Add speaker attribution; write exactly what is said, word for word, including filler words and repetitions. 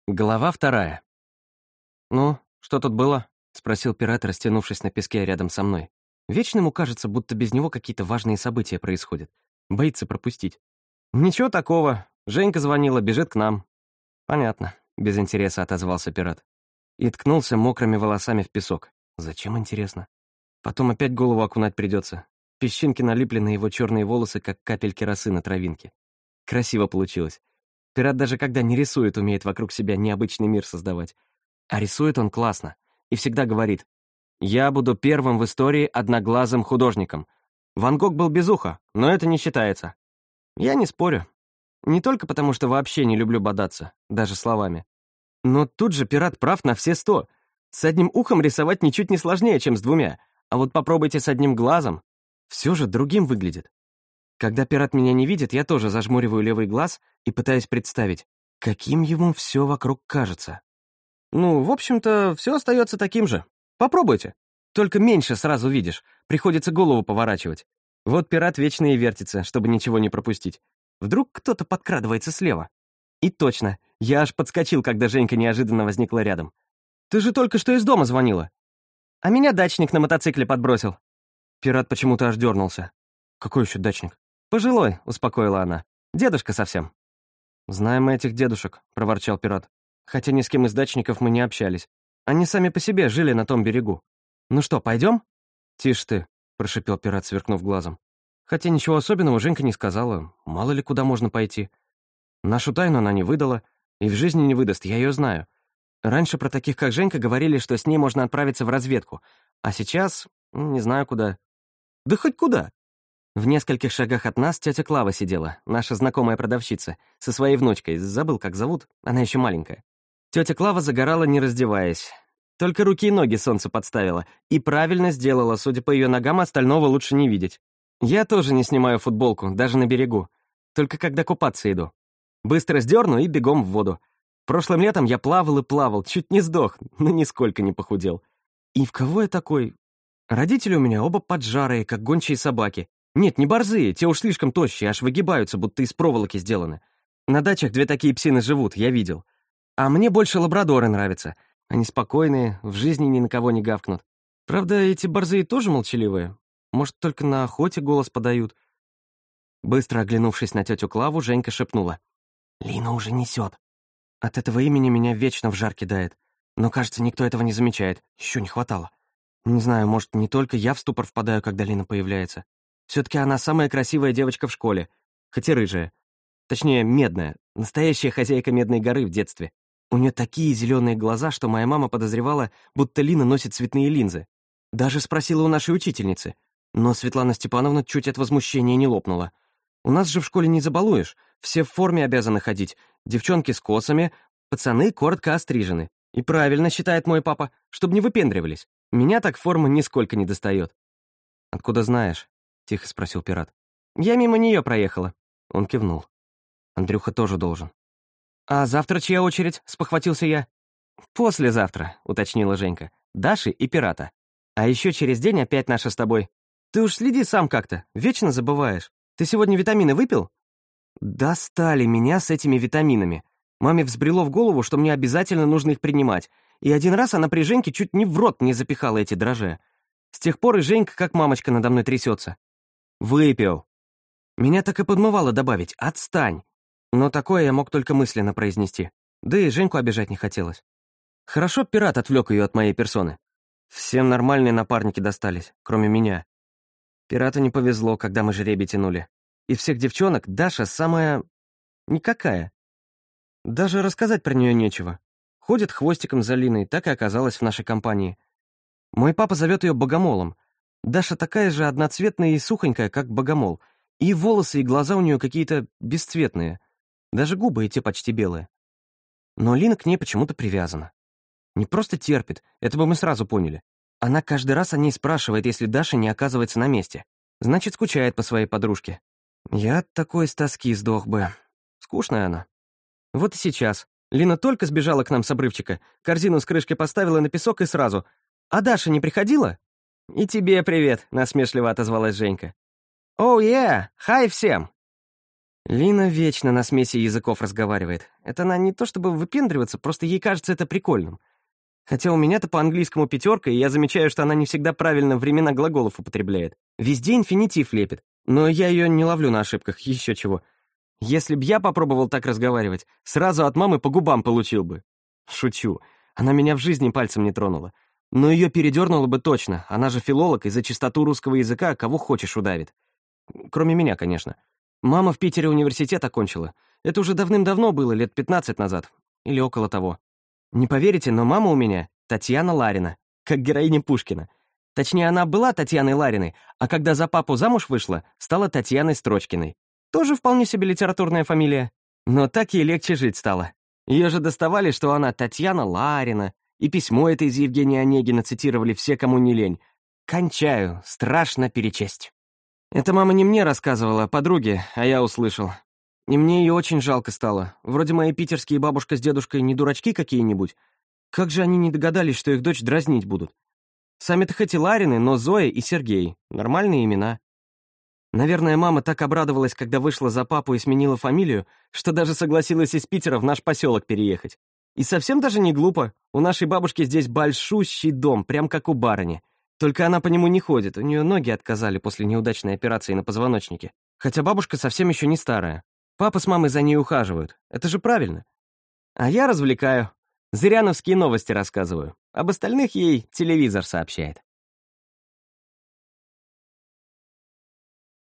Speaker 1: Глава вторая. «Ну, что тут было?» — спросил пират, растянувшись на песке рядом со мной. Вечно ему кажется, будто без него какие-то важные события происходят. Боится пропустить. «Ничего такого. Женька звонила, бежит к нам». «Понятно», — без интереса отозвался пират. И ткнулся мокрыми волосами в песок. «Зачем, интересно? Потом опять голову окунать придется. Песчинки налипли на его черные волосы, как капельки росы на травинке. Красиво получилось. Пират даже когда не рисует, умеет вокруг себя необычный мир создавать. А рисует он классно. И всегда говорит: «Я буду первым в истории одноглазым художником. Ван Гог был без уха, но это не считается». Я не спорю. Не только потому, что вообще не люблю бодаться, даже словами. Но тут же пират прав на все сто. С одним ухом рисовать ничуть не сложнее, чем с двумя. А вот попробуйте с одним глазом. Все же другим выглядит. Когда пират меня не видит, я тоже зажмуриваю левый глаз и пытаюсь представить, каким ему все вокруг кажется. Ну, в общем-то, все остается таким же. Попробуйте. Только меньше сразу видишь, приходится голову поворачивать. Вот пират вечно и вертится, чтобы ничего не пропустить. Вдруг кто-то подкрадывается слева. И точно, я аж подскочил, когда Женька неожиданно возникла рядом. «Ты же только что из дома звонила». «А меня дачник на мотоцикле подбросил». Пират почему-то аж дернулся. «Какой еще дачник?» «Пожилой», — успокоила она. «Дедушка совсем». «Знаем мы этих дедушек», — проворчал пират. «Хотя ни с кем из дачников мы не общались. Они сами по себе жили на том берегу. Ну что, пойдем?» «Тише ты», — прошипел пират, сверкнув глазом. Хотя ничего особенного Женька не сказала. Мало ли куда можно пойти. Нашу тайну она не выдала, и в жизни не выдаст, я ее знаю. Раньше про таких, как Женька, говорили, что с ней можно отправиться в разведку. А сейчас не знаю куда. Да хоть куда. В нескольких шагах от нас тетя Клава сидела, наша знакомая продавщица, со своей внучкой, забыл, как зовут, она еще маленькая. Тетя Клава загорала, не раздеваясь. Только руки и ноги солнцу подставила. И правильно сделала, судя по ее ногам, остального лучше не видеть. Я тоже не снимаю футболку, даже на берегу. Только когда купаться иду. Быстро сдерну и бегом в воду. Прошлым летом я плавал и плавал, чуть не сдох, но нисколько не похудел. И в кого я такой? Родители у меня оба поджарые, как гончие собаки. Нет, не борзые, те уж слишком тощие, аж выгибаются, будто из проволоки сделаны. На дачах две такие псины живут, я видел. А мне больше лабрадоры нравятся. Они спокойные, в жизни ни на кого не гавкнут. Правда, эти борзые тоже молчаливые. Может, только на охоте голос подают. Быстро оглянувшись на тетю Клаву, Женька шепнула: «Лина уже несет». От этого имени меня вечно в жар кидает. Но, кажется, никто этого не замечает. Еще не хватало. Не знаю, может, не только я в ступор впадаю, когда Лина появляется. Все-таки она самая красивая девочка в школе, хоть и рыжая. Точнее, медная, настоящая хозяйка Медной горы в детстве. У нее такие зеленые глаза, что моя мама подозревала, будто Лина носит цветные линзы. Даже спросила у нашей учительницы. Но Светлана Степановна чуть от возмущения не лопнула. У нас же в школе не забалуешь, все в форме обязаны ходить. Девчонки с косами, пацаны коротко острижены. И правильно считает мой папа, чтобы не выпендривались. Меня так форма нисколько не достает. «Откуда знаешь?» — тихо спросил пират. «Я мимо нее проехала». Он кивнул. «Андрюха тоже должен». «А завтра чья очередь?» — спохватился я. «Послезавтра», — уточнила Женька. «Даши и пирата. А еще через день опять наша с тобой. Ты уж следи сам как-то, вечно забываешь. Ты сегодня витамины выпил?» Достали меня с этими витаминами. Маме взбрело в голову, что мне обязательно нужно их принимать. И один раз она при Женьке чуть не в рот не запихала эти дрожжи. С тех пор и Женька как мамочка надо мной трясется. «Выпил». Меня так и подмывало добавить «отстань». Но такое я мог только мысленно произнести. Да и Женьку обижать не хотелось. Хорошо пират отвлек ее от моей персоны. Всем нормальные напарники достались, кроме меня. Пирату не повезло, когда мы жребий тянули. Из всех девчонок Даша самая... никакая. Даже рассказать про нее нечего. Ходит хвостиком за Линой, так и оказалась в нашей компании. Мой папа зовет ее Богомолом. Даша такая же одноцветная и сухонькая, как Богомол. И волосы, и глаза у нее какие-то бесцветные. Даже губы эти почти белые. Но Лина к ней почему-то привязана. Не просто терпит, это бы мы сразу поняли. Она каждый раз о ней спрашивает, если Даша не оказывается на месте. Значит, скучает по своей подружке. Я от такой с тоски сдох бы. Скучная она. Вот и сейчас. Лина только сбежала к нам с обрывчика, корзину с крышкой поставила на песок и сразу: «А Даша не приходила?» «И тебе привет», — насмешливо отозвалась Женька. «Оу, е, хай всем!» Лина вечно на смеси языков разговаривает. Это она не то чтобы выпендриваться, просто ей кажется это прикольным. Хотя у меня-то по английскому пятерка, и я замечаю, что она не всегда правильно времена глаголов употребляет. Везде инфинитив лепит, но я ее не ловлю на ошибках, еще чего. Если б я попробовал так разговаривать, сразу от мамы по губам получил бы. Шучу. Она меня в жизни пальцем не тронула. Но ее передернуло бы точно. Она же филолог, и за чистоту русского языка кого хочешь удавит. Кроме меня, конечно. Мама в Питере университет окончила. Это уже давным-давно было, лет пятнадцать назад. Или около того. Не поверите, но мама у меня Татьяна Ларина, как героиня Пушкина. Точнее, она была Татьяной Лариной, а когда за папу замуж вышла, стала Татьяной Строчкиной. Тоже вполне себе литературная фамилия. Но так ей легче жить стало. Ее же доставали, что она Татьяна Ларина, и письмо это из Евгения Онегина цитировали все, кому не лень. Кончаю, страшно перечесть. Это мама не мне рассказывала, а подруге, а я услышал. И мне ее очень жалко стало. Вроде мои питерские бабушка с дедушкой не дурачки какие-нибудь. Как же они не догадались, что их дочь дразнить будут? Сами-то хоть и Ларины, но Зоя и Сергей. Нормальные имена. Наверное, мама так обрадовалась, когда вышла за папу и сменила фамилию, что даже согласилась из Питера в наш поселок переехать. И совсем даже не глупо. У нашей бабушки здесь большущий дом, прям как у барыни. Только она по нему не ходит, у нее ноги отказали после неудачной операции на позвоночнике. Хотя бабушка совсем еще не старая. Папа с мамой за ней ухаживают. Это же правильно. А я развлекаю. Зыряновские новости рассказываю. Об остальных ей телевизор сообщает.